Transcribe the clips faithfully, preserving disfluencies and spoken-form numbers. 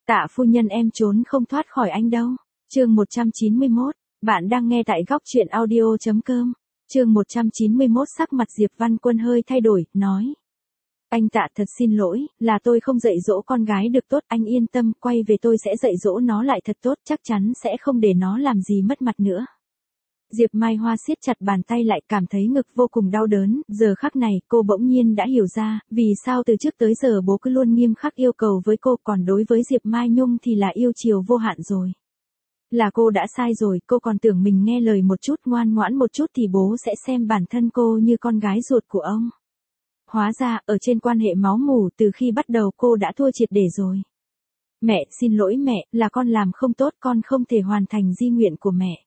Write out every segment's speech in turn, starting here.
Tạ phu nhân em trốn không thoát khỏi anh đâu. Chương một trăm chín mươi mốt, bạn đang nghe tại góc truyện audio chấm com. Chương một trăm chín mươi mốt sắc mặt Diệp Văn Quân hơi thay đổi, nói. Anh Tạ thật xin lỗi, là tôi không dạy dỗ con gái được tốt, anh yên tâm, quay về tôi sẽ dạy dỗ nó lại thật tốt, chắc chắn sẽ không để nó làm gì mất mặt nữa. Diệp Mai Hoa siết chặt bàn tay lại, cảm thấy ngực vô cùng đau đớn, giờ khắc này cô bỗng nhiên đã hiểu ra, vì sao từ trước tới giờ bố cứ luôn nghiêm khắc yêu cầu với cô, còn đối với Diệp Mai Nhung thì là yêu chiều vô hạn rồi. Là cô đã sai rồi, cô còn tưởng mình nghe lời một chút, ngoan ngoãn một chút thì bố sẽ xem bản thân cô như con gái ruột của ông. Hóa ra, ở trên quan hệ máu mủ từ khi bắt đầu cô đã thua triệt để rồi. Mẹ, xin lỗi mẹ, là con làm không tốt, con không thể hoàn thành di nguyện của mẹ.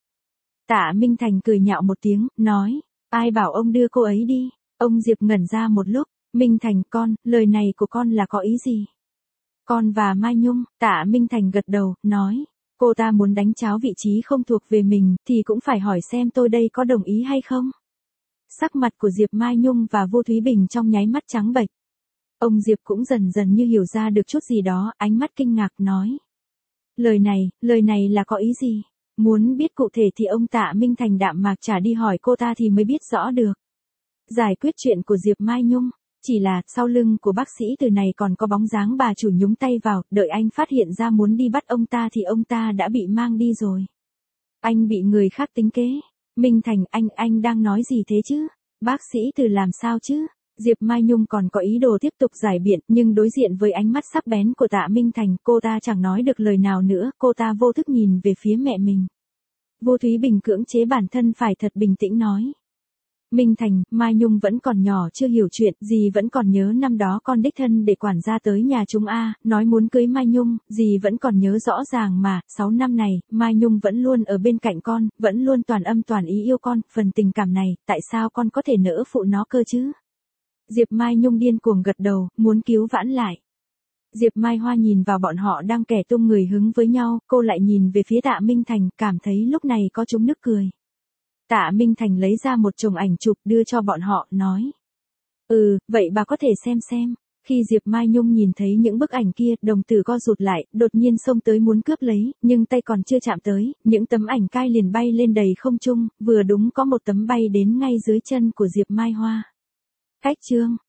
Tạ Minh Thành cười nhạo một tiếng, nói, ai bảo ông đưa cô ấy đi. Ông Diệp ngẩn ra một lúc, Minh Thành con, lời này của con là có ý gì? Con và Mai Nhung, Tạ Minh Thành gật đầu, nói, cô ta muốn đánh tráo vị trí không thuộc về mình, thì cũng phải hỏi xem tôi đây có đồng ý hay không? Sắc mặt của Diệp Mai Nhung và Vô Thúy Bình trong nháy mắt trắng bệch. Ông Diệp cũng dần dần như hiểu ra được chút gì đó, ánh mắt kinh ngạc nói. Lời này, lời này là có ý gì? Muốn biết cụ thể thì ông Tạ Minh Thành đạm mạc trả đi hỏi cô ta thì mới biết rõ được. Giải quyết chuyện của Diệp Mai Nhung, chỉ là sau lưng của bác sĩ từ này còn có bóng dáng bà chủ nhúng tay vào, đợi anh phát hiện ra muốn đi bắt ông ta thì ông ta đã bị mang đi rồi. Anh bị người khác tính kế. Minh Thành, anh, anh đang nói gì thế chứ? Bác sĩ từ làm sao chứ? Diệp Mai Nhung còn có ý đồ tiếp tục giải biện, nhưng đối diện với ánh mắt sắc bén của Tạ Minh Thành, cô ta chẳng nói được lời nào nữa, cô ta vô thức nhìn về phía mẹ mình. Vô Thúy Bình cưỡng chế bản thân phải thật bình tĩnh nói. Minh Thành, Mai Nhung vẫn còn nhỏ chưa hiểu chuyện, dì vẫn còn nhớ năm đó con đích thân để quản gia tới nhà chúng a, nói muốn cưới Mai Nhung, dì vẫn còn nhớ rõ ràng mà, sáu năm này, Mai Nhung vẫn luôn ở bên cạnh con, vẫn luôn toàn âm toàn ý yêu con, phần tình cảm này, tại sao con có thể nỡ phụ nó cơ chứ? Diệp Mai Nhung điên cuồng gật đầu, muốn cứu vãn lại. Diệp Mai Hoa nhìn vào bọn họ đang kẻ tung người hứng với nhau, cô lại nhìn về phía Tạ Minh Thành, cảm thấy lúc này có trúng nức cười. Tạ Minh Thành lấy ra một chồng ảnh chụp đưa cho bọn họ, nói. Ừ, vậy bà có thể xem xem. Khi Diệp Mai Nhung nhìn thấy những bức ảnh kia, đồng tử co rụt lại, đột nhiên xông tới muốn cướp lấy, nhưng tay còn chưa chạm tới, những tấm ảnh cai liền bay lên đầy không trung, vừa đúng có một tấm bay đến ngay dưới chân của Diệp Mai Hoa. Cách chương.